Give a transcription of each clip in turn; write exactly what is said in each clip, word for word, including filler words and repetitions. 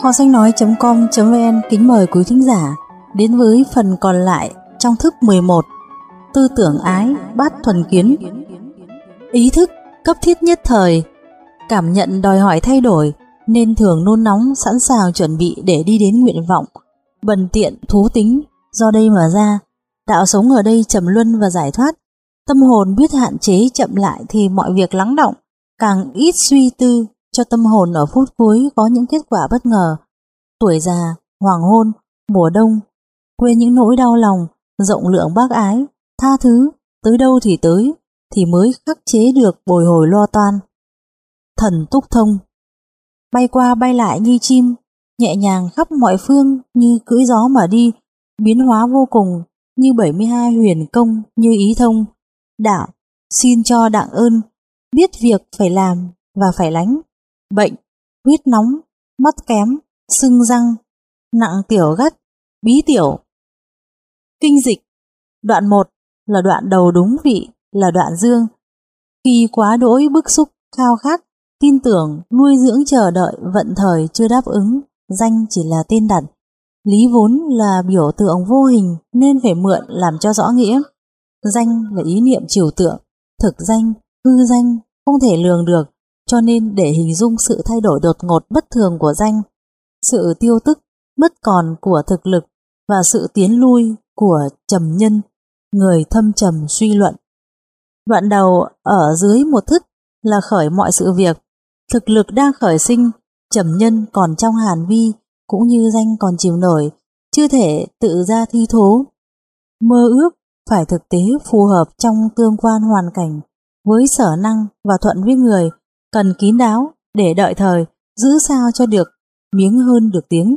Kho sách nói.com.vn kính mời quý thính giả đến với phần còn lại trong thức mười một, Tư tưởng ái bát thuần kiến. Ý thức cấp thiết nhất thời, cảm nhận đòi hỏi thay đổi nên thường nôn nóng sẵn sàng chuẩn bị để đi đến nguyện vọng. Bần tiện thú tính do đây mà ra, đạo sống ở đây trầm luân và giải thoát. Tâm hồn biết hạn chế chậm lại thì mọi việc lắng đọng, càng ít suy tư, cho tâm hồn ở phút cuối có những kết quả bất ngờ. Tuổi già, hoàng hôn, mùa đông, quên những nỗi đau lòng, rộng lượng bác ái, tha thứ, tới đâu thì tới, thì mới khắc chế được bồi hồi lo toan. Thần túc thông, bay qua bay lại như chim, nhẹ nhàng khắp mọi phương như cưỡi gió mà đi, biến hóa vô cùng như bảy mươi hai huyền công như ý thông. Đạo, xin cho đặng ơn, biết việc phải làm và phải lánh. Bệnh, huyết nóng, mắt kém, sưng răng, nặng tiểu gắt, bí tiểu. Kinh dịch, đoạn một là đoạn đầu đúng vị, là đoạn dương. Khi quá đỗi bức xúc, khao khát, tin tưởng, nuôi dưỡng chờ đợi vận thời chưa đáp ứng, danh chỉ là tên đặt. Lý vốn là biểu tượng vô hình nên phải mượn làm cho rõ nghĩa. Danh là ý niệm trừu tượng, thực danh, hư danh, không thể lường được, cho nên để hình dung sự thay đổi đột ngột bất thường của danh, sự tiêu tức, mất còn của thực lực và sự tiến lui của trầm nhân, người thâm trầm suy luận. Đoạn đầu ở dưới một thức là khởi mọi sự việc, thực lực đang khởi sinh, trầm nhân còn trong hàn vi, cũng như danh còn chìm nổi, chưa thể tự ra thi thố. Mơ ước phải thực tế phù hợp trong tương quan hoàn cảnh, với sở năng và thuận với người, cần kín đáo để đợi thời, giữ sao cho được miếng hơn được tiếng.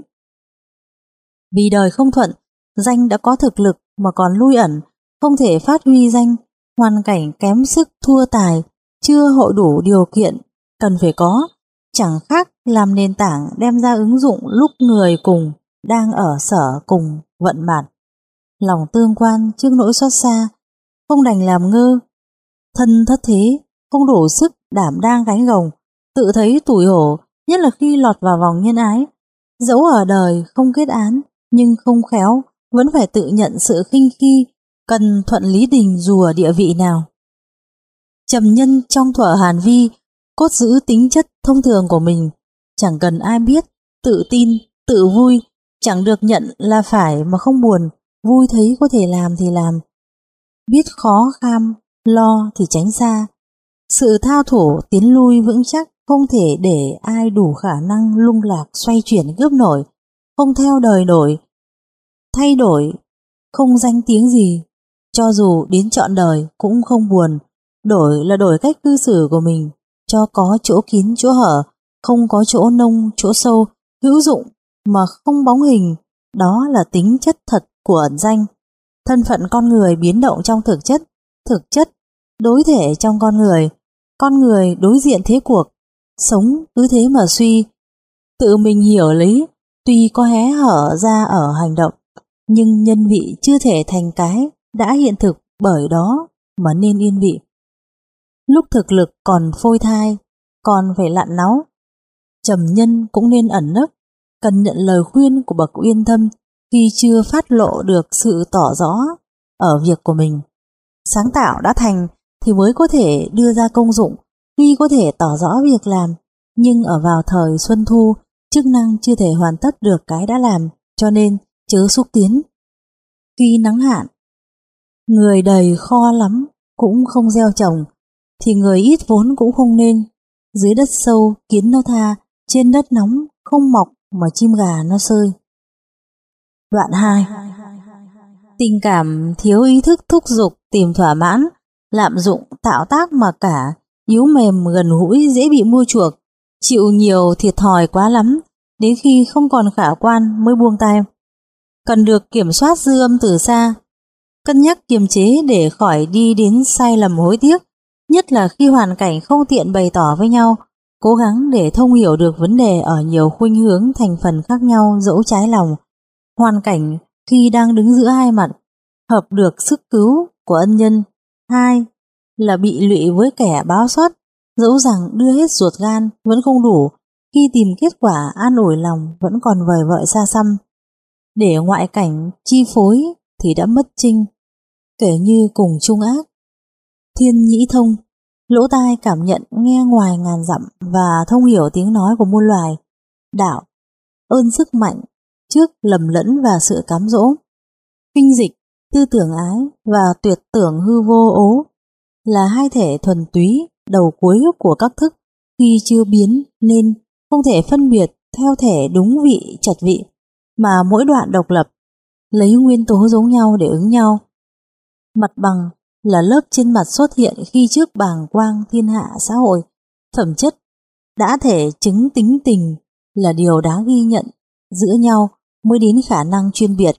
Vì đời không thuận, danh đã có thực lực mà còn lui ẩn, không thể phát huy danh, hoàn cảnh kém sức thua tài, chưa hội đủ điều kiện cần phải có, chẳng khác làm nền tảng đem ra ứng dụng lúc người cùng đang ở sở cùng vận mạt. Lòng tương quan trước nỗi xót xa, không đành làm ngơ, thân thất thế, không đủ sức đảm đang gánh gồng, tự thấy tủi hổ, nhất là khi lọt vào vòng nhân ái. Dẫu ở đời không kết án, nhưng không khéo, vẫn phải tự nhận sự khinh khi, cần thuận lý đình dù ở địa vị nào. Trầm nhân trong thuở hàn vi, cốt giữ tính chất thông thường của mình, chẳng cần ai biết, tự tin, tự vui, chẳng được nhận là phải mà không buồn, vui thấy có thể làm thì làm. Biết khó kham, lo thì tránh xa. Sự thao thủ tiến lui vững chắc, không thể để ai đủ khả năng lung lạc xoay chuyển cướp nổi, không theo đời đổi, thay đổi, không danh tiếng gì, cho dù đến trọn đời cũng không buồn. Đổi là đổi cách cư xử của mình, cho có chỗ kín chỗ hở, không có chỗ nông chỗ sâu, hữu dụng mà không bóng hình, đó là tính chất thật của ẩn danh. Thân phận con người biến động trong thực chất, thực chất đối thể trong con người, con người đối diện thế cuộc, sống cứ thế mà suy. Tự mình hiểu lý, tuy có hé hở ra ở hành động, nhưng nhân vị chưa thể thành cái đã hiện thực, bởi đó mà nên yên vị. Lúc thực lực còn phôi thai, còn phải lặn náu, trầm nhân cũng nên ẩn nấp, cần nhận lời khuyên của bậc uyên thâm khi chưa phát lộ được sự tỏ rõ ở việc của mình. Sáng tạo đã thành thì mới có thể đưa ra công dụng, tuy có thể tỏ rõ việc làm, nhưng ở vào thời xuân thu, chức năng chưa thể hoàn tất được cái đã làm, cho nên chớ xúc tiến. Khi nắng hạn, người đầy kho lắm cũng không gieo trồng, thì người ít vốn cũng không nên. Dưới đất sâu kiến nó tha, trên đất nóng không mọc mà chim gà nó sơi. Đoạn hai. Tình cảm thiếu ý thức thúc giục tìm thỏa mãn, lạm dụng tạo tác mà cả, yếu mềm gần gũi dễ bị mua chuộc, chịu nhiều thiệt thòi quá lắm, đến khi không còn khả quan mới buông tay. Cần được kiểm soát dư âm từ xa, cân nhắc kiềm chế để khỏi đi đến sai lầm hối tiếc, nhất là khi hoàn cảnh không tiện bày tỏ với nhau, cố gắng để thông hiểu được vấn đề ở nhiều khuynh hướng thành phần khác nhau dẫu trái lòng. Hoàn cảnh khi đang đứng giữa hai mặt, hợp được sức cứu của ân nhân. Hai là bị lụy với kẻ báo xuất, dẫu rằng đưa hết ruột gan vẫn không đủ, khi tìm kết quả an ủi lòng vẫn còn vời vợi xa xăm. Để ngoại cảnh chi phối thì đã mất trinh, kể như cùng chung ác. Thiên nhĩ thông, lỗ tai cảm nhận nghe ngoài ngàn dặm và thông hiểu tiếng nói của muôn loài. Đạo, ơn sức mạnh trước lầm lẫn và sự cám dỗ. Kinh dịch, tư tưởng ái và tuyệt tưởng hư vô ố là hai thể thuần túy đầu cuối của các thức khi chưa biến nên không thể phân biệt theo thể đúng vị trật vị, mà mỗi đoạn độc lập, lấy nguyên tố giống nhau để ứng nhau. Mặt bằng là lớp trên mặt xuất hiện khi trước bàng quang thiên hạ xã hội. Phẩm chất đã thể chứng tính tình là điều đáng ghi nhận giữa nhau mới đến khả năng chuyên biệt.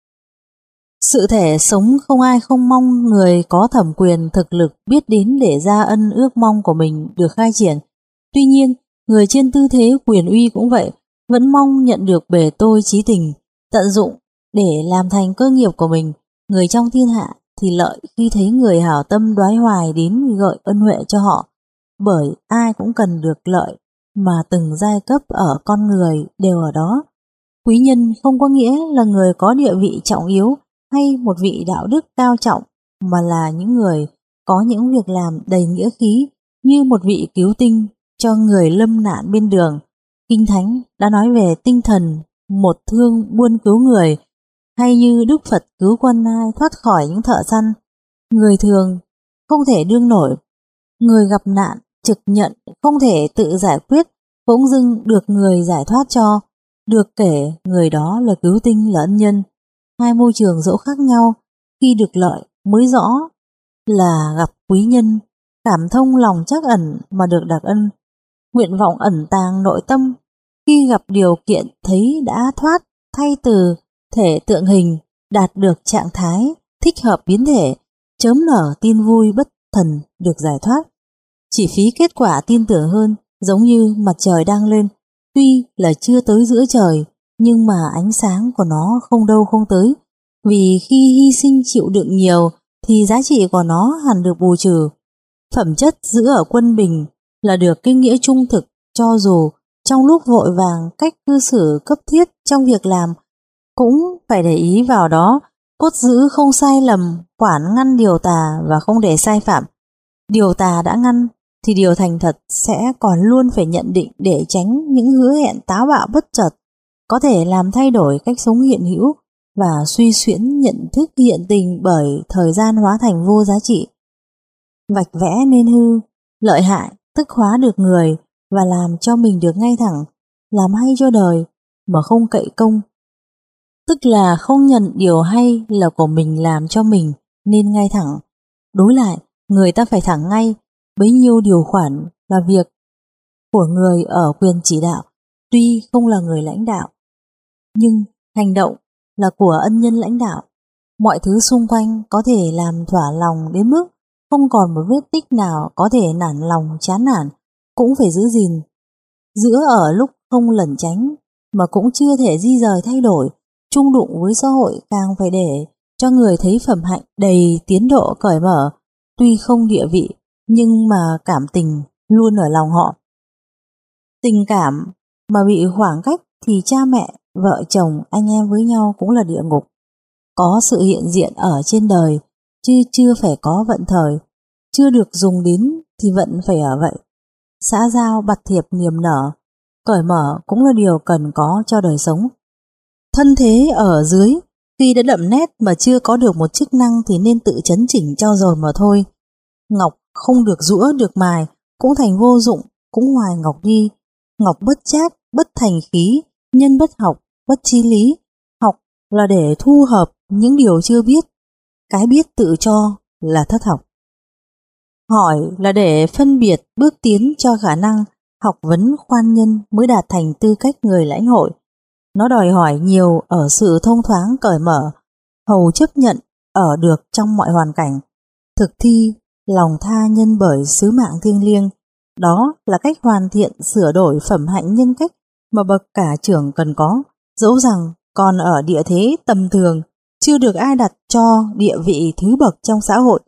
Sự thể sống không ai không mong người có thẩm quyền thực lực biết đến để ra ân ước mong của mình được khai triển. Tuy nhiên, người trên tư thế quyền uy cũng vậy, vẫn mong nhận được bề tôi trí tình, tận dụng để làm thành cơ nghiệp của mình. Người trong thiên hạ thì lợi khi thấy người hảo tâm đoái hoài đến gợi ân huệ cho họ, bởi ai cũng cần được lợi mà từng giai cấp ở con người đều ở đó. Quý nhân không có nghĩa là người có địa vị trọng yếu hay một vị đạo đức cao trọng, mà là những người có những việc làm đầy nghĩa khí, như một vị cứu tinh cho người lâm nạn bên đường. Kinh Thánh đã nói về tinh thần một thương buôn cứu người, hay như Đức Phật cứu quân Ai thoát khỏi những thợ săn. Người thường không thể đương nổi, người gặp nạn trực nhận không thể tự giải quyết, bỗng dưng được người giải thoát cho. Được kể người đó là cứu tinh, là ân nhân. Hai môi trường dẫu khác nhau, khi được lợi mới rõ là gặp quý nhân, cảm thông lòng trắc ẩn mà được đặc ân. Nguyện vọng ẩn tàng nội tâm, khi gặp điều kiện thấy đã thoát, thay từ thể tượng hình, đạt được trạng thái thích hợp biến thể, chớm nở tin vui bất thần được giải thoát. Chỉ phí kết quả tin tưởng hơn, giống như mặt trời đang lên, tuy là chưa tới giữa trời, nhưng mà ánh sáng của nó không đâu không tới, vì khi hy sinh chịu đựng nhiều thì giá trị của nó hẳn được bù trừ. Phẩm chất giữ ở quân bình là được kinh nghĩa trung thực, cho dù trong lúc vội vàng cách cư xử cấp thiết trong việc làm cũng phải để ý vào đó, cốt giữ không sai lầm, quản ngăn điều tà và không để sai phạm. Điều tà đã ngăn thì điều thành thật sẽ còn luôn phải nhận định để tránh những hứa hẹn táo bạo bất chợt có thể làm thay đổi cách sống hiện hữu và suy xuyễn nhận thức hiện tình, bởi thời gian hóa thành vô giá trị. Vạch vẽ nên hư, lợi hại tức hóa được người và làm cho mình được ngay thẳng, làm hay cho đời mà không cậy công, tức là không nhận điều hay là của mình làm cho mình nên ngay thẳng. Đối lại, người ta phải thẳng ngay, bấy nhiêu điều khoản là việc của người ở quyền chỉ đạo, tuy không là người lãnh đạo, nhưng hành động là của ân nhân lãnh đạo. Mọi thứ xung quanh có thể làm thỏa lòng đến mức không còn một vết tích nào có thể nản lòng chán nản, cũng phải giữ gìn. Giữa ở lúc không lẩn tránh mà cũng chưa thể di rời thay đổi, chung đụng với xã hội càng phải để cho người thấy phẩm hạnh đầy tiến độ cởi mở, tuy không địa vị nhưng mà cảm tình luôn ở lòng họ. Tình cảm mà bị khoảng cách thì cha mẹ, vợ chồng, anh em với nhau cũng là địa ngục. Có sự hiện diện ở trên đời, chứ chưa phải có vận thời, chưa được dùng đến thì vận phải ở vậy. Xã giao bặt thiệp niềm nở, cởi mở cũng là điều cần có cho đời sống. Thân thế ở dưới, khi đã đậm nét mà chưa có được một chức năng thì nên tự chấn chỉnh cho rồi mà thôi. Ngọc không được giũa được mài, cũng thành vô dụng, cũng hoài ngọc đi. Ngọc bất trác, bất thành khí, nhân bất học, bất chí lý. Học là để thu hợp những điều chưa biết, cái biết tự cho là thất học. Hỏi là để phân biệt bước tiến cho khả năng, học vấn khoan nhân mới đạt thành tư cách người lãnh hội. Nó đòi hỏi nhiều ở sự thông thoáng cởi mở, hầu chấp nhận ở được trong mọi hoàn cảnh, thực thi lòng tha nhân bởi sứ mạng thiêng liêng. Đó là cách hoàn thiện sửa đổi phẩm hạnh nhân cách mà bậc cả trưởng cần có, dẫu rằng còn ở địa thế tầm thường, chưa được ai đặt cho địa vị thứ bậc trong xã hội.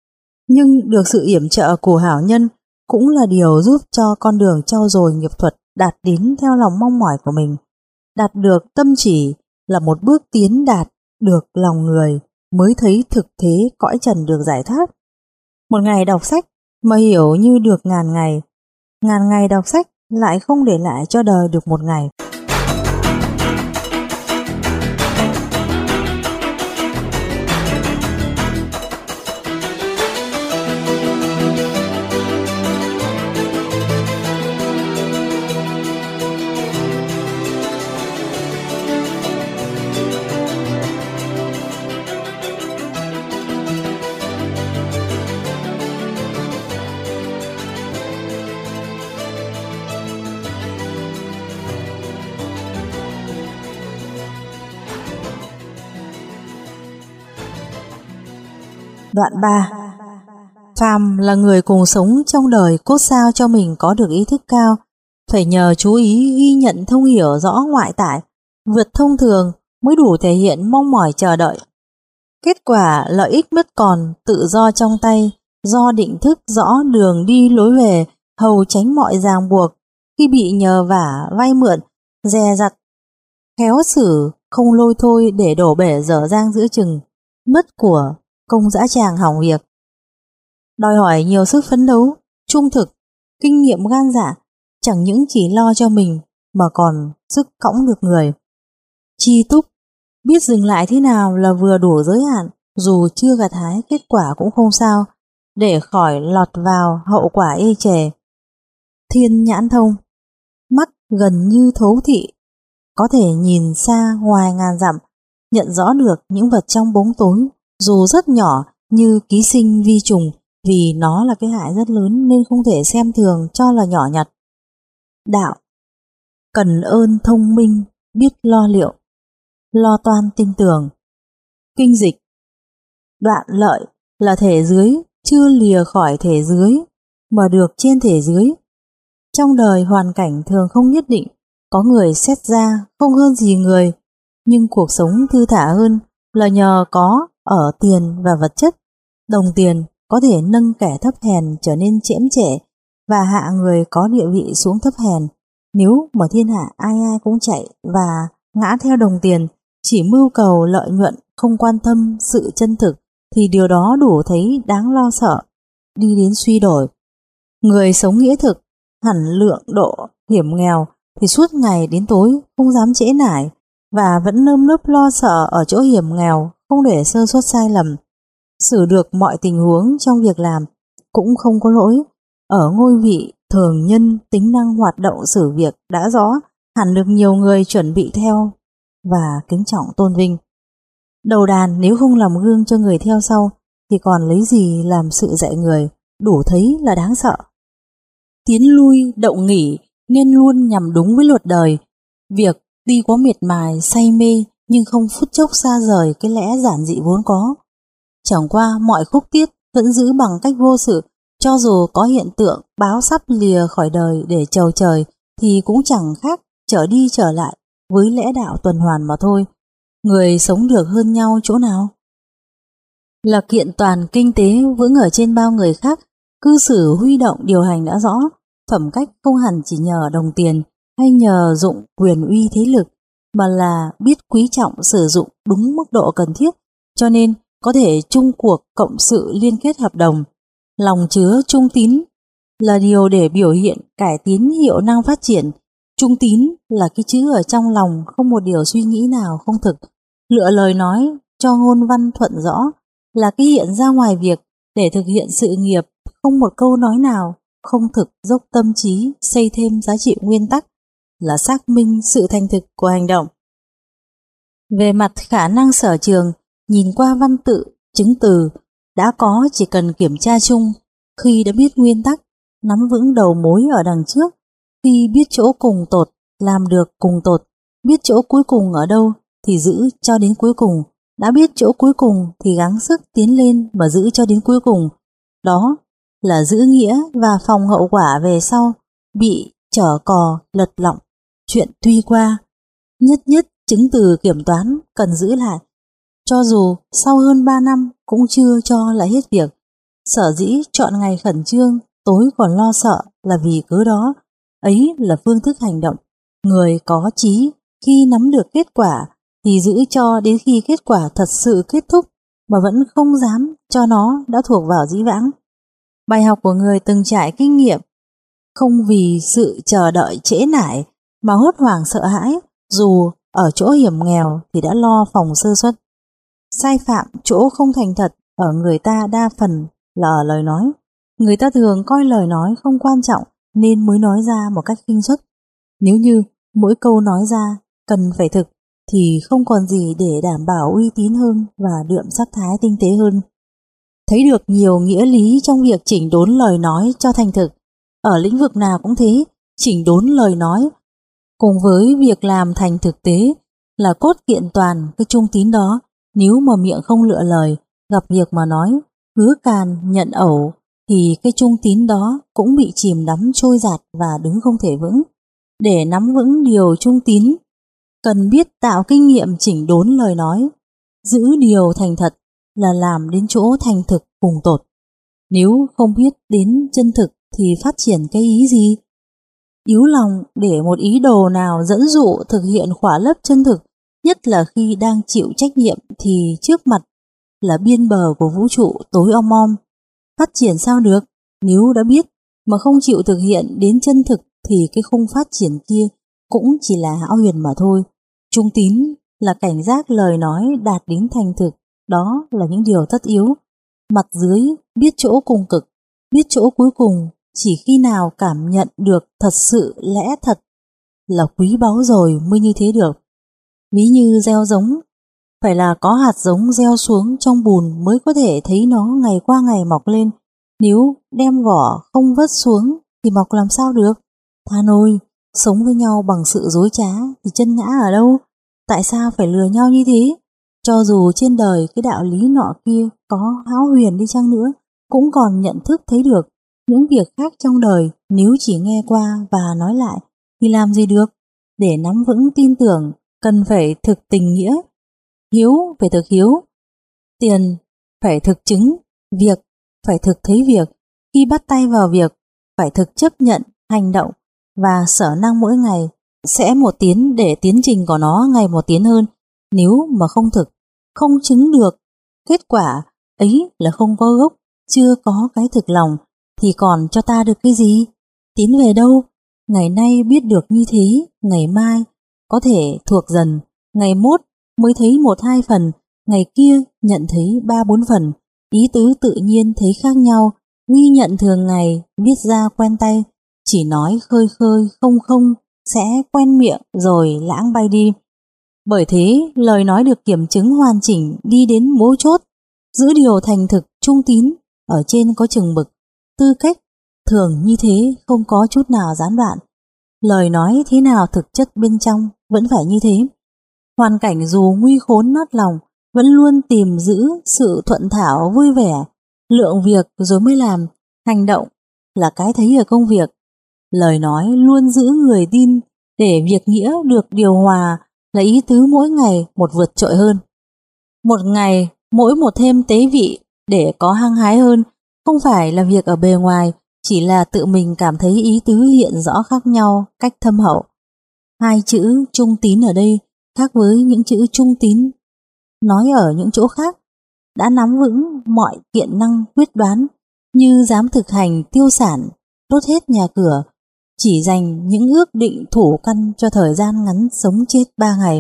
Nhưng được sự yểm trợ của hảo nhân cũng là điều giúp cho con đường trau dồi nghiệp thuật đạt đến theo lòng mong mỏi của mình. Đạt được tâm chỉ là một bước tiến đạt được lòng người mới thấy thực thế cõi trần được giải thoát. Một ngày đọc sách mà hiểu như được ngàn ngày, ngàn ngày đọc sách lại không để lại cho đời được một ngày. Đoạn ba. Phàm là người cùng sống trong đời cốt sao cho mình có được ý thức cao, phải nhờ chú ý ghi nhận thông hiểu rõ ngoại tại, vượt thông thường mới đủ thể hiện mong mỏi chờ đợi. Kết quả lợi ích mất còn tự do trong tay, do định thức rõ đường đi lối về, hầu tránh mọi ràng buộc, khi bị nhờ vả vay mượn, dè dặt, khéo xử không lôi thôi để đổ bể dở dang giữa chừng, mất của công dã tràng hỏng việc. Đòi hỏi nhiều sức phấn đấu, trung thực, kinh nghiệm gan dạ, chẳng những chỉ lo cho mình mà còn sức cõng được người. Chi túc, biết dừng lại thế nào là vừa đủ giới hạn, dù chưa gặt hái kết quả cũng không sao, để khỏi lọt vào hậu quả ê chề. Thiên nhãn thông, mắt gần như thấu thị, có thể nhìn xa ngoài ngàn dặm, nhận rõ được những vật trong bóng tối, dù rất nhỏ như ký sinh vi trùng, vì nó là cái hại rất lớn nên không thể xem thường cho là nhỏ nhặt. Đạo, cần ơn thông minh, biết lo liệu, lo toan tinh tường. Kinh dịch, đoạn lợi là thể dưới, chưa lìa khỏi thể dưới, mà được trên thể dưới. Trong đời hoàn cảnh thường không nhất định, có người xét ra không hơn gì người, nhưng cuộc sống thư thả hơn là nhờ có ở tiền và vật chất. Đồng tiền có thể nâng kẻ thấp hèn trở nên chễm trệ và hạ người có địa vị xuống thấp hèn. Nếu mà thiên hạ ai ai cũng chạy và ngã theo đồng tiền, chỉ mưu cầu lợi nhuận, không quan tâm sự chân thực, thì điều đó đủ thấy đáng lo sợ, đi đến suy đổi. Người sống nghĩa thực, hẳn lượng độ hiểm nghèo, thì suốt ngày đến tối không dám trễ nải và vẫn nơm nớp lo sợ ở chỗ hiểm nghèo, không để sơ suất sai lầm, xử được mọi tình huống trong việc làm, cũng không có lỗi. Ở ngôi vị thường nhân, tính năng hoạt động xử việc đã rõ, hẳn được nhiều người chuẩn bị theo và kính trọng tôn vinh. Đầu đàn nếu không làm gương cho người theo sau, thì còn lấy gì làm sự dạy người, đủ thấy là đáng sợ. Tiến lui, động nghỉ nên luôn nhằm đúng với luật đời. Việc tuy có miệt mài, say mê, nhưng không phút chốc xa rời cái lẽ giản dị vốn có. Chẳng qua mọi khúc tiết vẫn giữ bằng cách vô sự, cho dù có hiện tượng báo sắp lìa khỏi đời để chầu trời, thì cũng chẳng khác trở đi trở lại với lẽ đạo tuần hoàn mà thôi. Người sống được hơn nhau chỗ nào? Là kiện toàn kinh tế vững ở trên bao người khác, cư xử huy động điều hành đã rõ, phẩm cách không hẳn chỉ nhờ đồng tiền hay nhờ dụng quyền uy thế lực, mà là biết quý trọng sử dụng đúng mức độ cần thiết, cho nên có thể chung cuộc cộng sự liên kết hợp đồng. Lòng chứa trung tín là điều để biểu hiện cải tiến hiệu năng phát triển. Trung tín là cái chữ ở trong lòng, không một điều suy nghĩ nào không thực. Lựa lời nói cho ngôn văn thuận rõ là cái hiện ra ngoài việc để thực hiện sự nghiệp, không một câu nói nào không thực dốc tâm trí xây thêm giá trị nguyên tắc, là xác minh sự thành thực của hành động. Về mặt khả năng sở trường, nhìn qua văn tự, chứng từ đã có, chỉ cần kiểm tra chung. Khi đã biết nguyên tắc, nắm vững đầu mối ở đằng trước, khi biết chỗ cùng tột, làm được cùng tột, biết chỗ cuối cùng ở đâu thì giữ cho đến cuối cùng, đã biết chỗ cuối cùng thì gắng sức tiến lên mà giữ cho đến cuối cùng. Đó là giữ nghĩa và phòng hậu quả về sau bị trở cò lật lọng. Chuyện tuy qua, nhất nhất chứng từ kiểm toán cần giữ lại, cho dù sau hơn ba năm cũng chưa cho là hết việc. Sở dĩ chọn ngày khẩn trương, tối còn lo sợ là vì cớ đó. ấy là phương thức hành động. Người có chí khi nắm được kết quả thì giữ cho đến khi kết quả thật sự kết thúc mà vẫn không dám cho nó đã thuộc vào dĩ vãng. Bài học của người từng trải kinh nghiệm, không vì sự chờ đợi trễ nải mà hốt hoảng sợ hãi, dù ở chỗ hiểm nghèo thì đã lo phòng sơ suất. Sai phạm chỗ không thành thật ở người ta đa phần là ở lời nói. Người ta thường coi lời nói không quan trọng nên mới nói ra một cách khinh suất. Nếu như mỗi câu nói ra cần phải thực thì không còn gì để đảm bảo uy tín hơn và đượm sắc thái tinh tế hơn. Thấy được nhiều nghĩa lý trong việc chỉnh đốn lời nói cho thành thực. Ở lĩnh vực nào cũng thế, chỉnh đốn lời nói cùng với việc làm thành thực tế là cốt kiện toàn cái trung tín đó. Nếu mà miệng không lựa lời, gặp việc mà nói, hứa càn, nhận ẩu thì cái trung tín đó cũng bị chìm đắm trôi dạt và đứng không thể vững. Để nắm vững điều trung tín, cần biết tạo kinh nghiệm chỉnh đốn lời nói, giữ điều thành thật là làm đến chỗ thành thực cùng tột. Nếu không biết đến chân thực thì phát triển cái ý gì? Yếu lòng để một ý đồ nào dẫn dụ thực hiện khỏa lấp chân thực, nhất là khi đang chịu trách nhiệm thì trước mặt là biên bờ của vũ trụ tối om om. Phát triển sao được? Nếu đã biết mà không chịu thực hiện đến chân thực thì cái khung phát triển kia cũng chỉ là hão huyền mà thôi. Trung tín là cảnh giác lời nói đạt đến thành thực, đó là những điều tất yếu. Mặt dưới biết chỗ cùng cực, biết chỗ cuối cùng, chỉ khi nào cảm nhận được thật sự lẽ thật là quý báu rồi mới như thế được. Ví như gieo giống, phải là có hạt giống gieo xuống trong bùn mới có thể thấy nó ngày qua ngày mọc lên. Nếu đem vỏ không vất xuống thì mọc làm sao được? Tha nôi, sống với nhau bằng sự dối trá thì chân ngã ở đâu? Tại sao phải lừa nhau như thế? Cho dù trên đời cái đạo lý nọ kia có hão huyền đi chăng nữa, cũng còn nhận thức thấy được. Những việc khác trong đời nếu chỉ nghe qua và nói lại thì làm gì được? Để nắm vững tin tưởng cần phải thực tình nghĩa, hiếu phải thực hiếu, tiền phải thực chứng, việc phải thực thấy việc. Khi bắt tay vào việc phải thực chấp nhận hành động và sở năng mỗi ngày sẽ một tiến để tiến trình của nó ngày một tiến hơn. Nếu mà không thực, không chứng được kết quả ấy là không có gốc, chưa có cái thực lòng thì còn cho ta được cái gì? Tiến về đâu? Ngày nay biết được như thế, ngày mai có thể thuộc dần, ngày mốt mới thấy một hai phần, ngày kia nhận thấy ba bốn phần. Ý tứ tự nhiên thấy khác nhau, ghi nhận thường ngày, viết ra quen tay, chỉ nói khơi khơi không không sẽ quen miệng rồi lãng bay đi. Bởi thế lời nói được kiểm chứng hoàn chỉnh đi đến mấu chốt, giữ điều thành thực trung tín, ở trên có chừng mực, tư cách thường như thế không có chút nào gián đoạn. Lời nói thế nào thực chất bên trong vẫn phải như thế. Hoàn cảnh dù nguy khốn nát lòng vẫn luôn tìm giữ sự thuận thảo vui vẻ, lượng việc rồi mới làm, hành động là cái thấy ở công việc. Lời nói luôn giữ người tin để việc nghĩa được điều hòa là ý tứ mỗi ngày một vượt trội hơn. Một ngày mỗi một thêm tế vị để có hăng hái hơn, không phải là việc ở bề ngoài, chỉ là tự mình cảm thấy ý tứ hiện rõ khác nhau cách thâm hậu. Hai chữ trung tín ở đây khác với những chữ trung tín nói ở những chỗ khác, đã nắm vững mọi kiện năng quyết đoán, như dám thực hành tiêu sản, đốt hết nhà cửa, chỉ dành những ước định thủ căn cho thời gian ngắn sống chết ba ngày.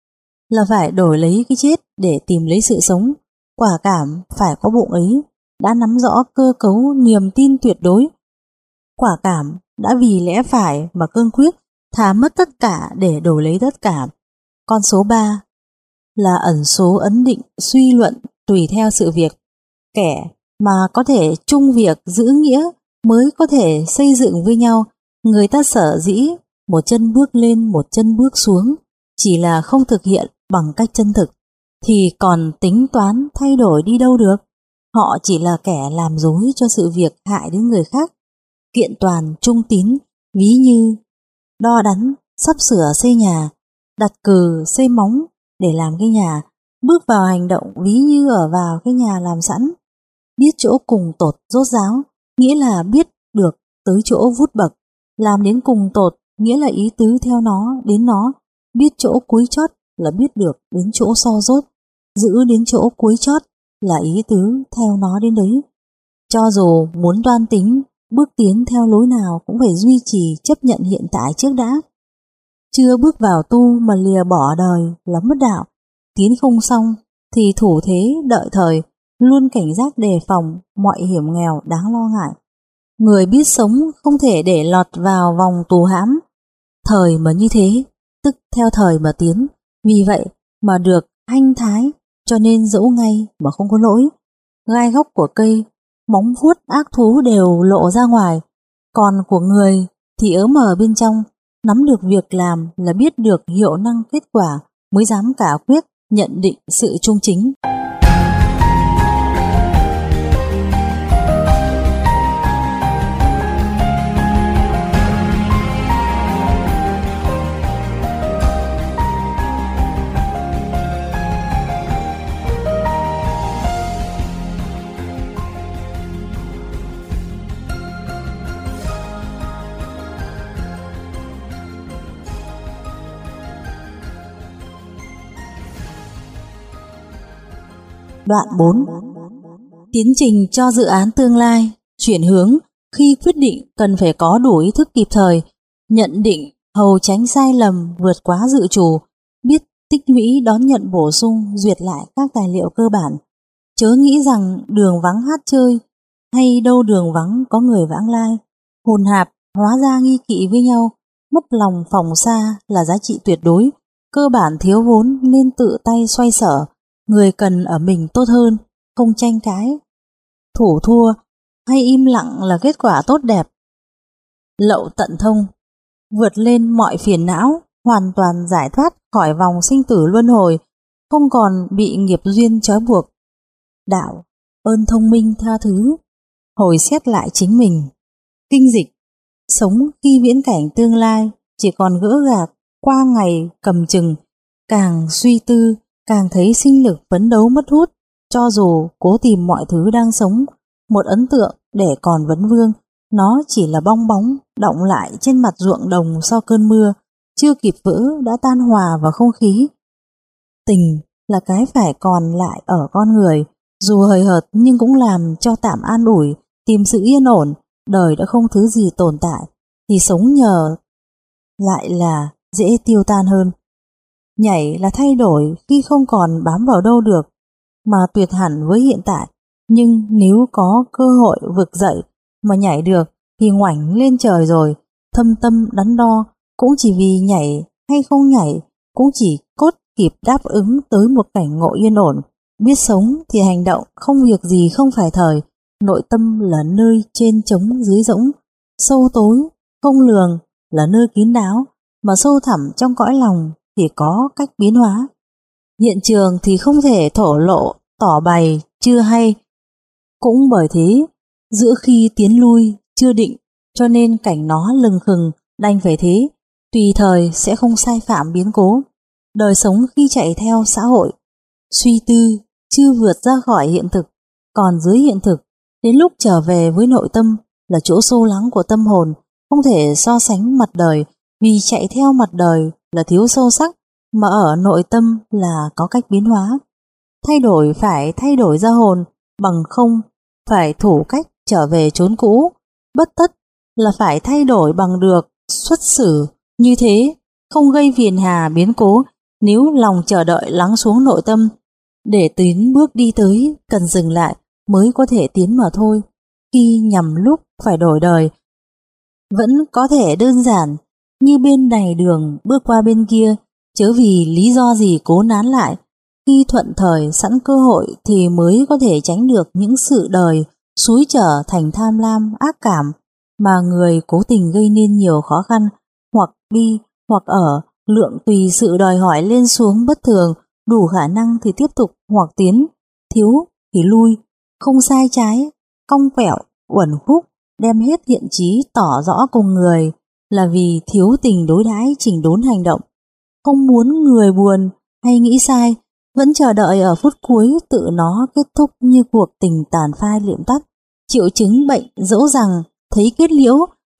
Là phải đổi lấy cái chết để tìm lấy sự sống, quả cảm phải có bụng ấy, đã nắm rõ cơ cấu niềm tin tuyệt đối. Quả cảm đã vì lẽ phải mà cương quyết, thà mất tất cả để đổi lấy tất cả. Con số ba là ẩn số ấn định suy luận tùy theo sự việc. Kẻ mà có thể chung việc giữ nghĩa mới có thể xây dựng với nhau. Người ta sở dĩ một chân bước lên một chân bước xuống chỉ là không thực hiện bằng cách chân thực, thì còn tính toán thay đổi đi đâu được. Họ chỉ là kẻ làm dối cho sự việc hại đến người khác. Kiện toàn trung tín ví như đo đắn sắp sửa xây nhà, đặt cừ xây móng để làm cái nhà, bước vào hành động ví như ở vào cái nhà làm sẵn. Biết chỗ cùng tột rốt ráo nghĩa là biết được tới chỗ vút bậc. làm đến cùng tột nghĩa là ý tứ theo nó đến nó, biết chỗ cuối chót là biết được đến chỗ so rốt, giữ đến chỗ cuối chót là ý tứ theo nó đến đấy. Cho dù muốn toan tính, bước tiến theo lối nào cũng phải duy trì chấp nhận hiện tại trước đã. Chưa bước vào tu mà lìa bỏ đời là mất đạo, tiến không xong thì thủ thế đợi thời, luôn cảnh giác đề phòng mọi hiểm nghèo đáng lo ngại. Người biết sống không thể để lọt vào vòng tù hãm. Thời mà như thế, tức theo thời mà tiến, vì vậy mà được hanh thái, cho nên dẫu ngay mà không có lỗi. Gai góc của cây, móng vuốt ác thú đều lộ ra ngoài, còn của người thì ớ mờ bên trong, nắm được việc làm là biết được hiệu năng kết quả mới dám cả quyết nhận định sự trung chính. Đoạn bốn. Tiến trình cho dự án tương lai, chuyển hướng khi quyết định cần phải có đủ ý thức kịp thời, nhận định hầu tránh sai lầm vượt quá dự trù, biết tích lũy đón nhận bổ sung duyệt lại các tài liệu cơ bản. Chớ nghĩ rằng đường vắng hát chơi hay đâu đường vắng có người vãng lai, hồn hạp hóa ra nghi kỵ với nhau, mất lòng phòng xa là giá trị tuyệt đối. Cơ bản thiếu vốn nên tự tay xoay sở, người cần ở mình tốt hơn, không tranh cãi, thủ thua hay im lặng là kết quả tốt đẹp. Lậu tận thông, vượt lên mọi phiền não, hoàn toàn giải thoát khỏi vòng sinh tử luân hồi, không còn bị nghiệp duyên trói buộc. Đạo, ơn thông minh tha thứ, hồi xét lại chính mình. Kinh dịch, sống khi viễn cảnh tương lai chỉ còn gỡ gạc qua ngày cầm chừng, càng suy tư càng thấy sinh lực phấn đấu mất hút. Cho dù cố tìm mọi thứ đang sống một ấn tượng để còn vấn vương, nó chỉ là bong bóng đọng lại trên mặt ruộng đồng sau cơn mưa, chưa kịp vỡ đã tan hòa vào không khí. Tình là cái phải còn lại ở con người, dù hời hợt nhưng cũng làm cho tạm an ủi, tìm sự yên ổn. Đời đã không thứ gì tồn tại thì sống nhờ lại là dễ tiêu tan hơn. Nhảy là thay đổi khi không còn bám vào đâu được, mà tuyệt hẳn với hiện tại. Nhưng nếu có cơ hội vực dậy mà nhảy được thì ngoảnh lên trời rồi. Thâm tâm đắn đo cũng chỉ vì nhảy hay không nhảy, cũng chỉ cốt kịp đáp ứng tới một cảnh ngộ yên ổn. Biết sống thì hành động, không việc gì không phải thời. Nội tâm là nơi trên trống dưới rỗng, sâu tối không lường là nơi kín đáo, mà sâu thẳm trong cõi lòng thì có cách biến hóa. Hiện trường thì không thể thổ lộ tỏ bày chưa hay, cũng bởi thế giữa khi tiến lui chưa định, cho nên cảnh nó lừng khừng đành phải thế, tùy thời sẽ không sai phạm biến cố. Đời sống khi chạy theo xã hội, suy tư chưa vượt ra khỏi hiện thực, còn dưới hiện thực đến lúc trở về với nội tâm là chỗ sâu lắng của tâm hồn, không thể so sánh mặt đời, vì chạy theo mặt đời là thiếu sâu sắc, mà ở nội tâm là có cách biến hóa. Thay đổi phải thay đổi ra hồn, bằng không phải thủ cách trở về chốn cũ, bất tất là phải thay đổi bằng được xuất xử. Như thế không gây phiền hà biến cố. Nếu lòng chờ đợi lắng xuống nội tâm, để tiến bước đi tới cần dừng lại mới có thể tiến mà thôi. Khi nhằm lúc phải đổi đời, vẫn có thể đơn giản như bên này đường bước qua bên kia, chớ vì lý do gì cố nán lại. Khi thuận thời sẵn cơ hội thì mới có thể tránh được những sự đời xúi trở thành tham lam ác cảm, mà người cố tình gây nên nhiều khó khăn, hoặc đi hoặc ở, lượng tùy sự đòi hỏi lên xuống bất thường. Đủ khả năng thì tiếp tục hoặc tiến, thiếu thì lui, không sai trái, cong quẹo, uẩn khúc, đem hết thiện chí tỏ rõ cùng người, là vì thiếu tình đối đãi chỉnh đốn hành động. Không muốn người buồn hay nghĩ sai, vẫn chờ đợi ở phút cuối tự nó kết thúc như cuộc tình tàn phai liệm tắt. Triệu chứng bệnh dẫu rằng thấy kết liễu,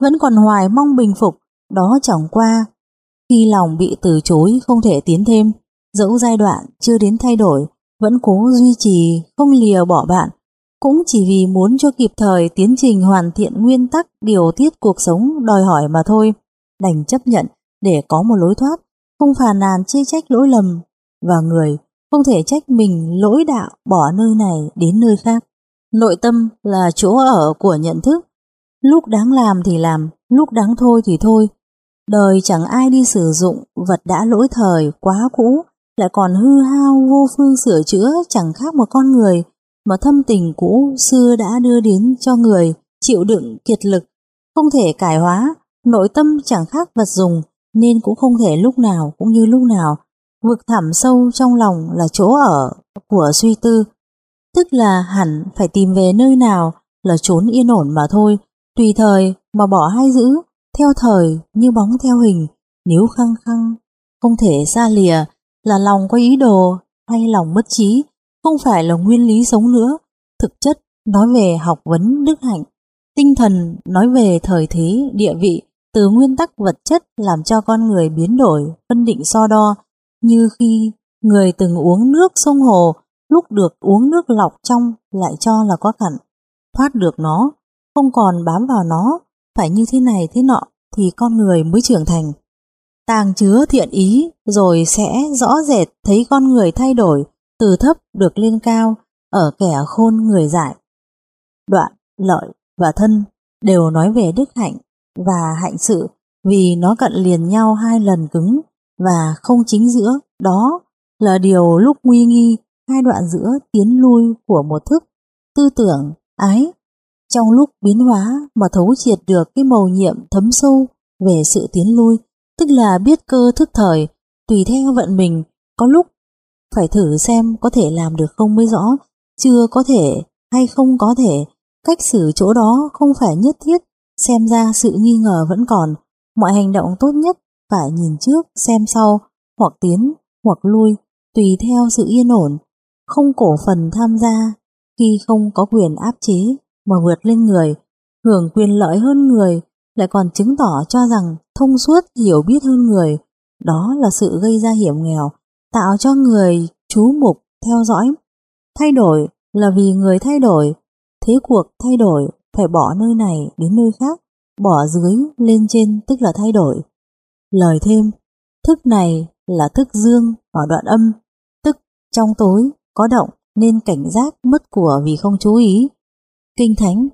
vẫn còn hoài mong bình phục, đó chẳng qua khi lòng bị từ chối không thể tiến thêm, dẫu giai đoạn chưa đến thay đổi, vẫn cố duy trì không lìa bỏ bạn, cũng chỉ vì muốn cho kịp thời tiến trình hoàn thiện nguyên tắc điều tiết cuộc sống đòi hỏi mà thôi. Đành chấp nhận để có một lối thoát, không phàn nàn chê trách lỗi lầm, và người không thể trách mình lỗi đạo bỏ nơi này đến nơi khác. Nội tâm là chỗ ở của nhận thức, lúc đáng làm thì làm, lúc đáng thôi thì thôi. Đời chẳng ai đi sử dụng vật đã lỗi thời quá cũ, lại còn hư hao vô phương sửa chữa, chẳng khác một con người mà thâm tình cũ xưa đã đưa đến cho người chịu đựng kiệt lực, không thể cải hóa. Nội tâm chẳng khác vật dùng, nên cũng không thể lúc nào cũng như lúc nào. Vực thẳm sâu trong lòng là chỗ ở của suy tư, tức là hẳn phải tìm về nơi nào là chốn yên ổn mà thôi, tùy thời mà bỏ hay giữ, theo thời như bóng theo hình. Nếu khăng khăng không thể xa lìa là lòng có ý đồ hay lòng mất trí, không phải là nguyên lý sống nữa. Thực chất nói về học vấn đức hạnh, tinh thần nói về thời thế địa vị, từ nguyên tắc vật chất làm cho con người biến đổi, phân định so đo. Như khi người từng uống nước sông hồ, lúc được uống nước lọc trong lại cho là có cặn, thoát được nó, không còn bám vào nó, phải như thế này thế nọ thì con người mới trưởng thành. Tàng chứa thiện ý rồi sẽ rõ rệt thấy con người thay đổi, từ thấp được lên cao, ở kẻ khôn người dại. Đoạn, lợi và thân đều nói về đức hạnh và hạnh sự, vì nó cận liền nhau hai lần cứng và không chính giữa. Đó là điều lúc nguy nghi, hai đoạn giữa tiến lui của một thức tư tưởng ái, trong lúc biến hóa mà thấu triệt được cái mầu nhiệm thấm sâu về sự tiến lui, tức là biết cơ thức thời, tùy theo vận mình. Có lúc phải thử xem có thể làm được không mới rõ, chưa có thể hay không có thể, cách xử chỗ đó không phải nhất thiết. Xem ra sự nghi ngờ vẫn còn, mọi hành động tốt nhất phải nhìn trước xem sau, hoặc tiến hoặc lui, tùy theo sự yên ổn, không cổ phần tham gia khi không có quyền áp chế mà vượt lên người, hưởng quyền lợi hơn người, lại còn chứng tỏ cho rằng thông suốt hiểu biết hơn người. Đó là sự gây ra hiểm nghèo, tạo cho người chú mục theo dõi. Thay đổi là vì người thay đổi, thế cuộc thay đổi, phải bỏ nơi này đến nơi khác, bỏ dưới lên trên tức là thay đổi. Lời thêm, thức này là thức dương ở đoạn âm, tức trong tối có động nên cảnh giác mất của vì không chú ý. Kinh Thánh: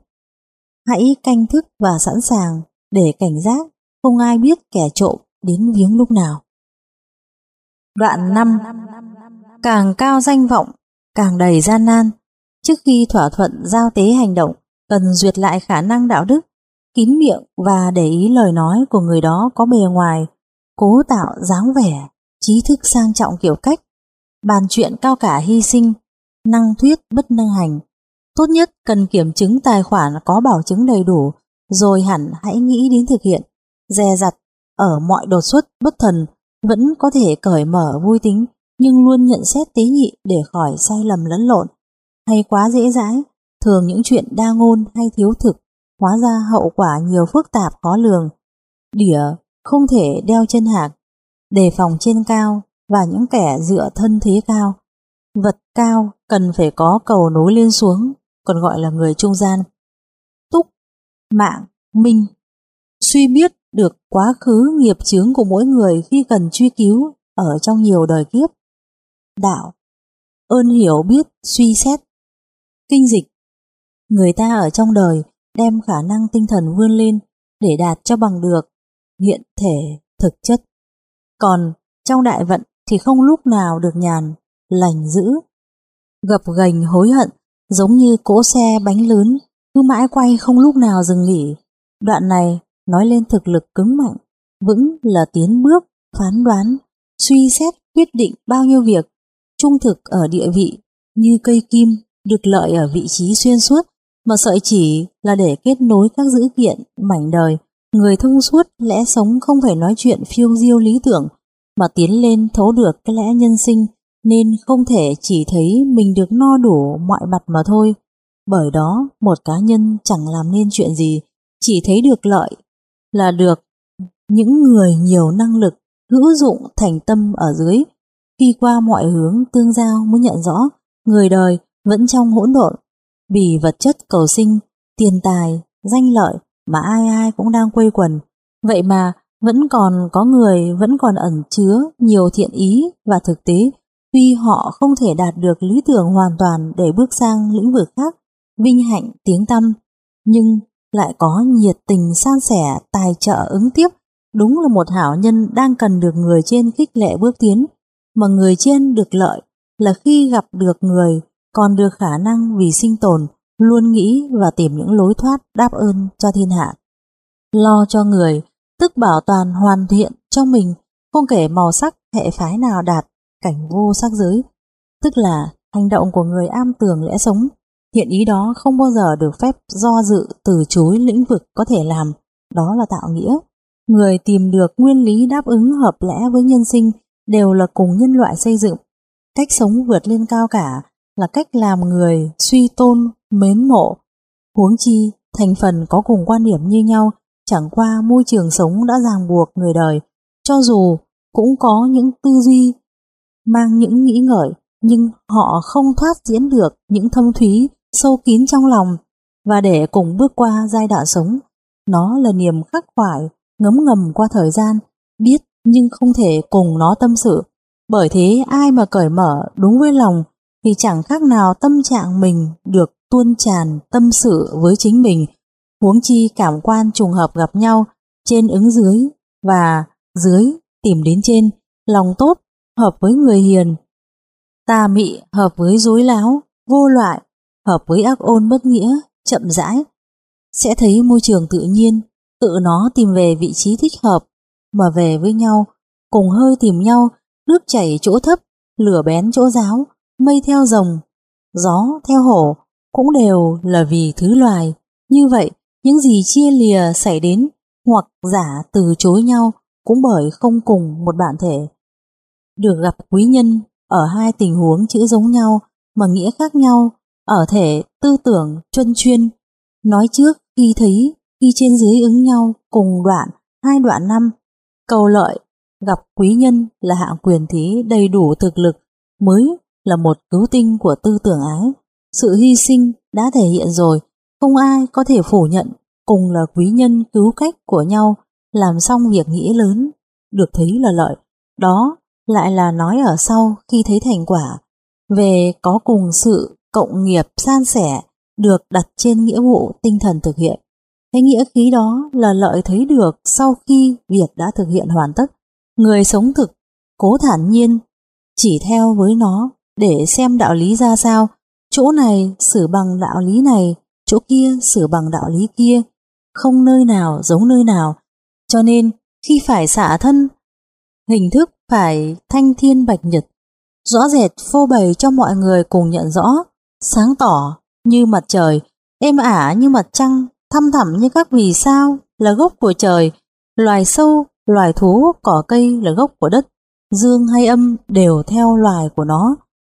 hãy canh thức và sẵn sàng để cảnh giác, không ai biết kẻ trộm đến viếng lúc nào. Đoạn năm. Càng cao danh vọng, càng đầy gian nan. Trước khi thỏa thuận giao tế hành động, cần duyệt lại khả năng đạo đức, kín miệng và để ý lời nói của người đó có bề ngoài, cố tạo dáng vẻ, trí thức sang trọng kiểu cách, bàn chuyện cao cả hy sinh, năng thuyết bất năng hành. Tốt nhất cần kiểm chứng tài khoản có bảo chứng đầy đủ, rồi hẳn hãy nghĩ đến thực hiện. Dè dặt ở mọi đột xuất bất thần, vẫn có thể cởi mở vui tính, nhưng luôn nhận xét tế nhị để khỏi sai lầm lẫn lộn, hay quá dễ dãi. Thường những chuyện đa ngôn hay thiếu thực, hóa ra hậu quả nhiều phức tạp khó lường. Đỉa không thể đeo chân hạc, đề phòng trên cao và những kẻ dựa thân thế cao. Vật cao cần phải có cầu nối lên xuống, còn gọi là người trung gian. Túc, mạng, minh, suy biết được quá khứ nghiệp chướng của mỗi người khi cần truy cứu ở trong nhiều đời kiếp. Đạo, ơn hiểu biết suy xét. Kinh dịch, người ta ở trong đời đem khả năng tinh thần vươn lên để đạt cho bằng được hiện thể thực chất. Còn trong đại vận thì không lúc nào được nhàn, lành dữ, gập ghềnh hối hận, giống như cỗ xe bánh lớn, cứ mãi quay không lúc nào dừng nghỉ. Đoạn này nói lên thực lực cứng mạnh, vững là tiến bước, phán đoán, suy xét quyết định bao nhiêu việc, trung thực ở địa vị, như cây kim, được lợi ở vị trí xuyên suốt, mà sợi chỉ là để kết nối các dữ kiện mảnh đời. Người thông suốt lẽ sống không phải nói chuyện phiêu diêu lý tưởng, mà tiến lên thấu được cái lẽ nhân sinh, nên không thể chỉ thấy mình được no đủ mọi mặt mà thôi. Bởi đó một cá nhân chẳng làm nên chuyện gì, chỉ thấy được lợi là được những người nhiều năng lực, hữu dụng thành tâm ở dưới, khi qua mọi hướng tương giao mới nhận rõ người đời vẫn trong hỗn độn, vì vật chất cầu sinh, tiền tài, danh lợi mà ai ai cũng đang quây quần. Vậy mà vẫn còn có người vẫn còn ẩn chứa nhiều thiện ý và thực tế, tuy họ không thể đạt được lý tưởng hoàn toàn để bước sang lĩnh vực khác, vinh hạnh tiếng tăm, nhưng lại có nhiệt tình san sẻ, tài trợ ứng tiếp. Đúng là một hảo nhân đang cần được người trên khích lệ bước tiến, mà người trên được lợi là khi gặp được người còn được khả năng vì sinh tồn, luôn nghĩ và tìm những lối thoát đáp ơn cho thiên hạ. Lo cho người, tức bảo toàn hoàn thiện cho mình, không kể màu sắc hệ phái nào đạt cảnh vô sắc giới, tức là hành động của người am tường lẽ sống. Thiện ý đó không bao giờ được phép do dự từ chối lĩnh vực có thể làm, đó là tạo nghĩa. Người tìm được nguyên lý đáp ứng hợp lẽ với nhân sinh đều là cùng nhân loại xây dựng. Cách sống vượt lên cao cả là cách làm người suy tôn, mến mộ. Huống chi, thành phần có cùng quan điểm như nhau, chẳng qua môi trường sống đã ràng buộc người đời. Cho dù cũng có những tư duy, mang những nghĩ ngợi, nhưng họ không thoát diễn được những thâm thúy, sâu kín trong lòng. Và để cùng bước qua giai đoạn sống, nó là niềm khắc khoải, ngấm ngầm qua thời gian, biết nhưng không thể cùng nó tâm sự. Bởi thế ai mà cởi mở đúng với lòng thì chẳng khác nào tâm trạng mình được tuôn tràn tâm sự với chính mình. Huống chi cảm quan trùng hợp gặp nhau, trên ứng dưới và dưới tìm đến trên, lòng tốt hợp với người hiền, tà mị hợp với dối láo, vô loại hợp với ác ôn bất nghĩa, chậm rãi sẽ thấy môi trường tự nhiên, tự nó tìm về vị trí thích hợp mà về với nhau, cùng hơi tìm nhau, nước chảy chỗ thấp, lửa bén chỗ ráo, mây theo rồng, gió theo hổ, cũng đều là vì thứ loài. Như vậy, những gì chia lìa xảy đến hoặc giả từ chối nhau cũng bởi không cùng một bản thể. Được gặp quý nhân ở hai tình huống chữ giống nhau mà nghĩa khác nhau, ở thể tư tưởng chuyên chuyên. Nói trước khi thấy, khi trên dưới ứng nhau cùng đoạn, hai đoạn năm, cầu lợi, gặp quý nhân là hạng quyền thí đầy đủ thực lực mới là một cứu tinh của tư tưởng ái. Sự hy sinh đã thể hiện rồi, không ai có thể phủ nhận cùng là quý nhân cứu cách của nhau, làm xong việc nghĩa lớn, được thấy là lợi. Đó lại là nói ở sau khi thấy thành quả, về có cùng sự cộng nghiệp san sẻ được đặt trên nghĩa vụ tinh thần thực hiện. Cái nghĩa khí đó là lợi thấy được sau khi việc đã thực hiện hoàn tất. Người sống thực, cố thản nhiên, chỉ theo với nó để xem đạo lý ra sao, chỗ này xử bằng đạo lý này, chỗ kia xử bằng đạo lý kia, không nơi nào giống nơi nào. Cho nên khi phải xả thân, hình thức phải thanh thiên bạch nhật, rõ rệt phô bày cho mọi người cùng nhận rõ, sáng tỏ như mặt trời, êm ả như mặt trăng, thăm thẳm như các vì sao là gốc của trời, loài sâu, loài thú, cỏ cây là gốc của đất, dương hay âm đều theo loài của nó.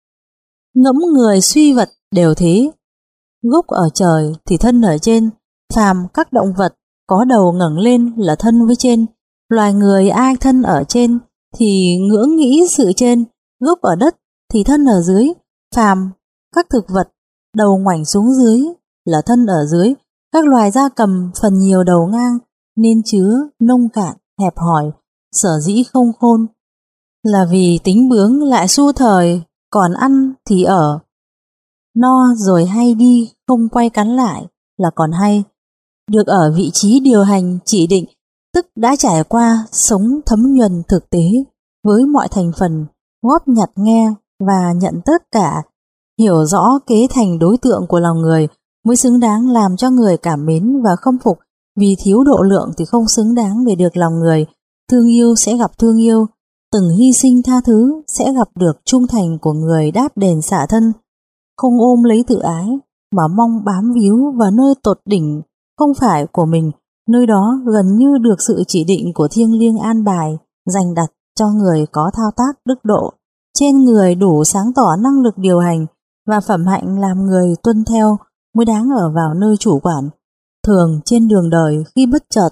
Ngẫm người suy vật đều thế, gốc ở trời thì thân ở trên, phàm các động vật có đầu ngẩng lên là thân với trên, loài người ai thân ở trên thì ngưỡng nghĩ sự trên, gốc ở đất thì thân ở dưới, phàm các thực vật đầu ngoảnh xuống dưới là thân ở dưới, các loài gia cầm phần nhiều đầu ngang nên chứa nông cạn hẹp hòi, sở dĩ không khôn là vì tính bướng lại xu thời, còn ăn thì ở no rồi hay đi, không quay cắn lại là còn hay. Được ở vị trí điều hành chỉ định, tức đã trải qua sống thấm nhuần thực tế với mọi thành phần, góp nhặt nghe và nhận tất cả, hiểu rõ kế thành đối tượng của lòng người mới xứng đáng làm cho người cảm mến và khâm phục. Vì thiếu độ lượng thì không xứng đáng để được lòng người. Thương yêu sẽ gặp thương yêu, từng hy sinh tha thứ sẽ gặp được trung thành của người đáp đền xả thân. Không ôm lấy tự ái mà mong bám víu vào nơi tột đỉnh không phải của mình, nơi đó gần như được sự chỉ định của thiêng liêng an bài, dành đặt cho người có thao tác đức độ, trên người đủ sáng tỏ năng lực điều hành và phẩm hạnh làm người tuân theo mới đáng ở vào nơi chủ quản. Thường trên đường đời khi bất chợt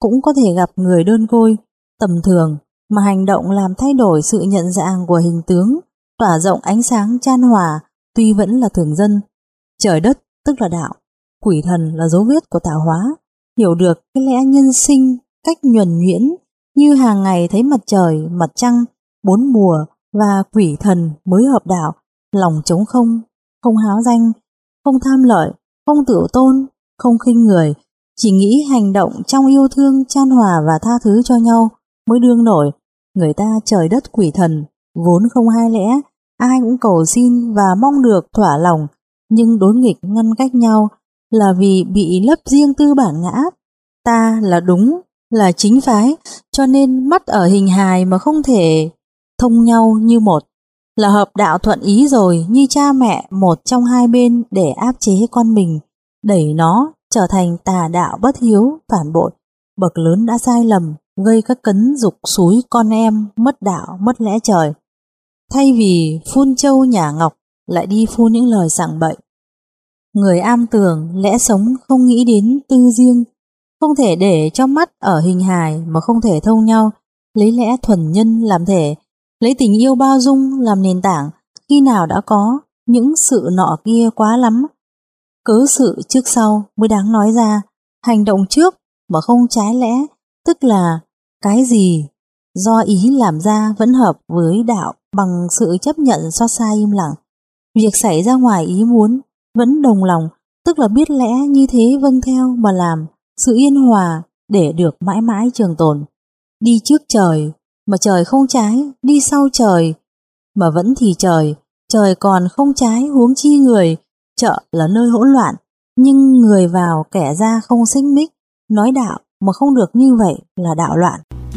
cũng có thể gặp người đơn côi, tầm thường, mà hành động làm thay đổi sự nhận dạng của hình tướng, tỏa rộng ánh sáng chan hòa, tuy vẫn là thường dân. Trời đất tức là đạo, quỷ thần là dấu vết của tạo hóa. Hiểu được cái lẽ nhân sinh cách nhuần nhuyễn, như hàng ngày thấy mặt trời, mặt trăng, bốn mùa và quỷ thần mới hợp đạo, lòng trống không, không háo danh, không tham lợi, không tự tôn, không khinh người, chỉ nghĩ hành động trong yêu thương chan hòa và tha thứ cho nhau mới đương nổi. Người ta trời đất quỷ thần vốn không hai lẽ, ai cũng cầu xin và mong được thỏa lòng, nhưng đối nghịch ngăn cách nhau là vì bị lấp riêng tư bản ngã. Ta là đúng, là chính phái, cho nên mắt ở hình hài mà không thể thông nhau như một, là hợp đạo thuận ý rồi, như cha mẹ một trong hai bên để áp chế con mình, đẩy nó trở thành tà đạo bất hiếu, phản bội. Bậc lớn đã sai lầm, gây các cấn dục xúi con em mất đạo, mất lẽ trời. Thay vì phun châu nhả ngọc, lại đi phun những lời sảng bậy. Người am tường lẽ sống không nghĩ đến tư riêng, không thể để cho mắt ở hình hài mà không thể thông nhau, lấy lẽ thuần nhân làm thể, lấy tình yêu bao dung làm nền tảng. Khi nào đã có những sự nọ kia quá lắm, cớ sự trước sau mới đáng nói ra. Hành động trước mà không trái lẽ, tức là cái gì do ý làm ra vẫn hợp với đạo bằng sự chấp nhận xót xa im lặng. Việc xảy ra ngoài ý muốn vẫn đồng lòng, tức là biết lẽ như thế vâng theo mà làm, sự yên hòa để được mãi mãi trường tồn. Đi trước trời mà trời không trái, đi sau trời mà vẫn thì trời, trời còn không trái huống chi người. Chợ là nơi hỗn loạn, nhưng người vào kẻ ra không xích mích, nói đạo mà không được như vậy là đạo loạn.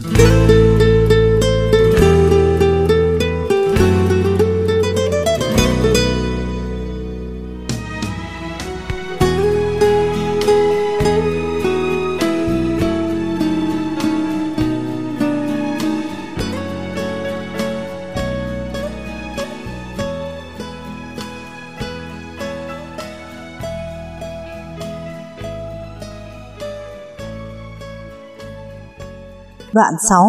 Đoạn sáu.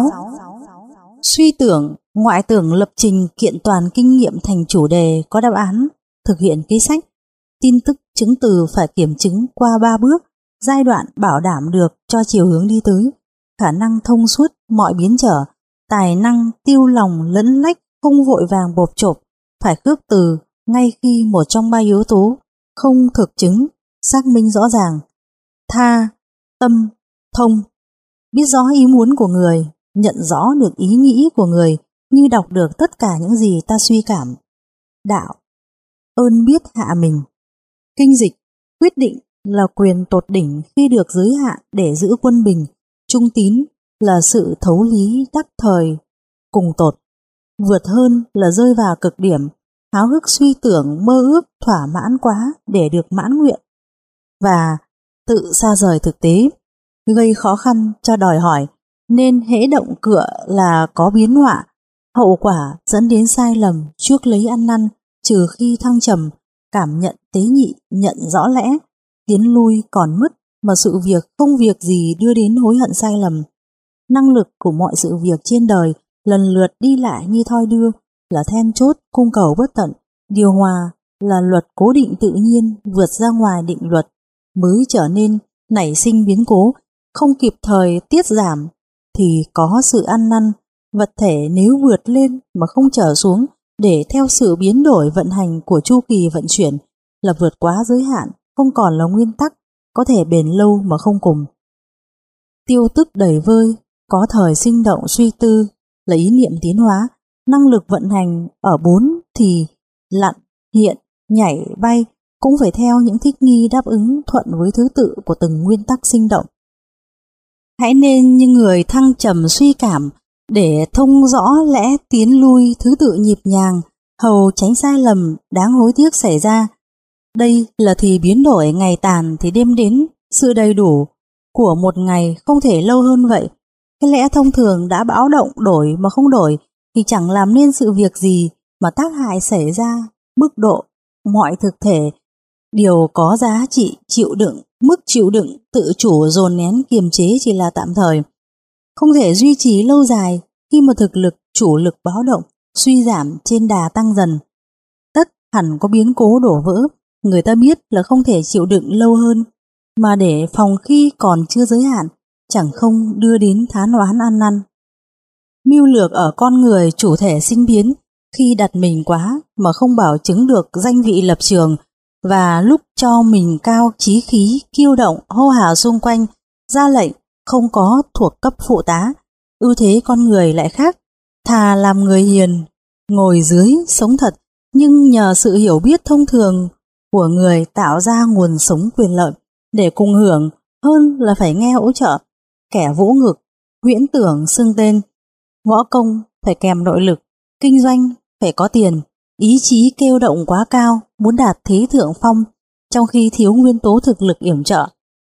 Suy tưởng, ngoại tưởng lập trình kiện toàn kinh nghiệm thành chủ đề có đáp án, thực hiện kế sách. Tin tức chứng từ phải kiểm chứng qua ba bước, giai đoạn bảo đảm được cho chiều hướng đi tới, khả năng thông suốt mọi biến trở, tài năng tiêu lòng lẫn lách, không vội vàng bộp chộp, phải khước từ ngay khi một trong ba yếu tố không thực chứng, xác minh rõ ràng. Tha, tâm, thông. Biết rõ ý muốn của người, nhận rõ được ý nghĩ của người như đọc được tất cả những gì ta suy cảm. Đạo, ơn biết hạ mình. Kinh dịch, quyết định là quyền tột đỉnh khi được giới hạn để giữ quân bình. Trung tín là sự thấu lý đắc thời cùng tột. Vượt hơn là rơi vào cực điểm, háo hức suy tưởng mơ ước thỏa mãn quá để được mãn nguyện, và tự xa rời thực tế, gây khó khăn cho đòi hỏi, nên hễ động cựa là có biến họa, hậu quả dẫn đến sai lầm, chuốc lấy ăn năn, trừ khi thăng trầm, cảm nhận tế nhị, nhận rõ lẽ, tiến lui còn mất, mà sự việc không việc gì đưa đến hối hận sai lầm. Năng lực của mọi sự việc trên đời lần lượt đi lại như thoi đưa, là then chốt cung cầu bất tận. Điều hòa là luật cố định tự nhiên, vượt ra ngoài định luật mới trở nên nảy sinh biến cố, không kịp thời tiết giảm thì có sự ăn năn. Vật thể nếu vượt lên mà không trở xuống để theo sự biến đổi vận hành của chu kỳ vận chuyển là vượt quá giới hạn, không còn là nguyên tắc có thể bền lâu mà không cùng. Tiêu tức đầy vơi, có thời sinh động suy tư là ý niệm tiến hóa. Năng lực vận hành ở bốn thì lặn, hiện, nhảy, bay cũng phải theo những thích nghi đáp ứng thuận với thứ tự của từng nguyên tắc sinh động. Hãy nên như người thăng trầm suy cảm để thông rõ lẽ tiến lui thứ tự nhịp nhàng, hầu tránh sai lầm đáng hối tiếc xảy ra. Đây là thì biến đổi ngày tàn thì đêm đến, sự đầy đủ của một ngày không thể lâu hơn vậy. Cái lẽ thông thường đã bão động đổi mà không đổi thì chẳng làm nên sự việc gì, mà tác hại xảy ra mức độ mọi thực thể Điều có giá trị chịu đựng, mức chịu đựng, tự chủ dồn nén kiềm chế chỉ là tạm thời, không thể duy trì lâu dài khi mà thực lực chủ lực báo động, suy giảm trên đà tăng dần. Tất hẳn có biến cố đổ vỡ, người ta biết là không thể chịu đựng lâu hơn, mà để phòng khi còn chưa giới hạn, chẳng không đưa đến thán oán ăn năn. Mưu lược ở con người chủ thể sinh biến, khi đặt mình quá mà không bảo chứng được danh vị lập trường, và lúc cho mình cao chí khí, kiêu động, hô hào xung quanh, ra lệnh không có thuộc cấp phụ tá. Ưu thế con người lại khác, thà làm người hiền, ngồi dưới sống thật, nhưng nhờ sự hiểu biết thông thường của người tạo ra nguồn sống quyền lợi để cùng hưởng, hơn là phải nghe hỗ trợ. Kẻ vỗ ngực, huyễn tưởng xưng tên. Võ công phải kèm nội lực, kinh doanh phải có tiền, ý chí kêu động quá cao, muốn đạt thế thượng phong, trong khi thiếu nguyên tố thực lực yểm trợ.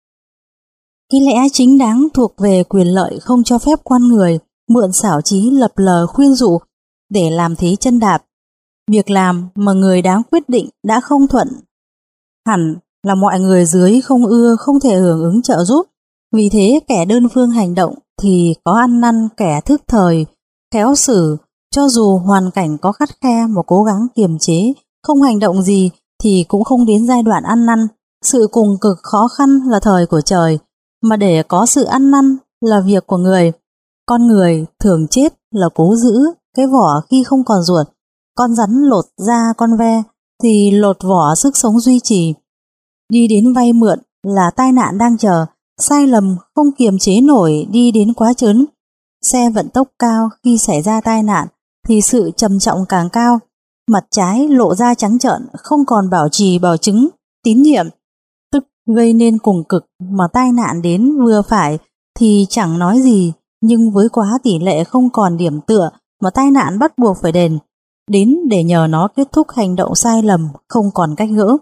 Cái lẽ chính đáng thuộc về quyền lợi không cho phép con người mượn xảo trí lập lờ khuyên dụ để làm thế chân đạp. Việc làm mà người đáng quyết định đã không thuận, hẳn là mọi người dưới không ưa, không thể hưởng ứng trợ giúp. Vì thế kẻ đơn phương hành động thì có ăn năn, kẻ thức thời khéo xử, cho dù hoàn cảnh có khắt khe mà cố gắng kiềm chế, không hành động gì thì cũng không đến giai đoạn ăn năn. Sự cùng cực khó khăn là thời của trời, mà để có sự ăn năn là việc của người. Con người thường chết là cố giữ cái vỏ khi không còn ruột. Con rắn lột da con ve thì lột vỏ sức sống duy trì. Đi đến vay mượn là tai nạn đang chờ, sai lầm không kiềm chế nổi đi đến quá chớn. Xe vận tốc cao khi xảy ra tai nạn thì sự trầm trọng càng cao, mặt trái lộ ra trắng trợn, không còn bảo trì bảo chứng tín nhiệm, tức gây nên cùng cực, mà tai nạn đến vừa phải thì chẳng nói gì, nhưng với quá tỷ lệ không còn điểm tựa mà tai nạn bắt buộc phải đền, đến để nhờ nó kết thúc hành động sai lầm không còn cách gỡ.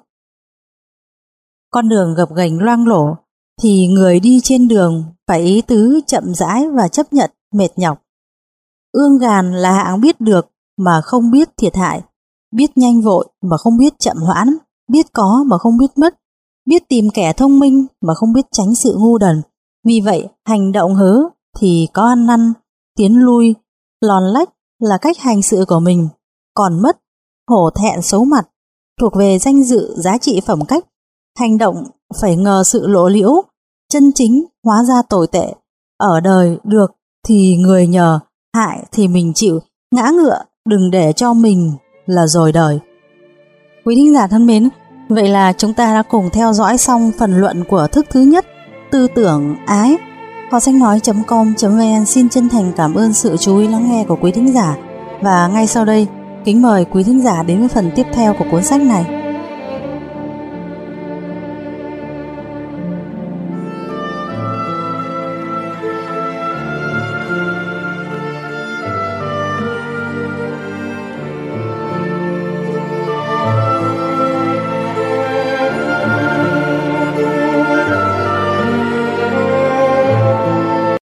Con đường gập ghềnh loang lổ thì người đi trên đường phải ý tứ chậm rãi và chấp nhận mệt nhọc. Ương gàn là hạng biết được mà không biết thiệt hại, biết nhanh vội mà không biết chậm hoãn, biết có mà không biết mất, biết tìm kẻ thông minh mà không biết tránh sự ngu đần. Vì vậy hành động hớ thì có ăn năn, tiến lui, lòn lách là cách hành sự của mình, còn mất, hổ thẹn xấu mặt, thuộc về danh dự giá trị phẩm cách. Hành động phải ngờ sự lộ liễu, chân chính hóa ra tồi tệ. Ở đời được thì người nhờ, hại thì mình chịu, ngã ngựa đừng để cho mình là rồi đời. Quý thính giả thân mến, vậy là chúng ta đã cùng theo dõi xong phần luận của thức thứ nhất, tư tưởng ái. Kho sách nói chấm com chấm vn xin chân thành cảm ơn sự chú ý lắng nghe của quý thính giả. Và ngay sau đây, kính mời quý thính giả đến với phần tiếp theo của cuốn sách này.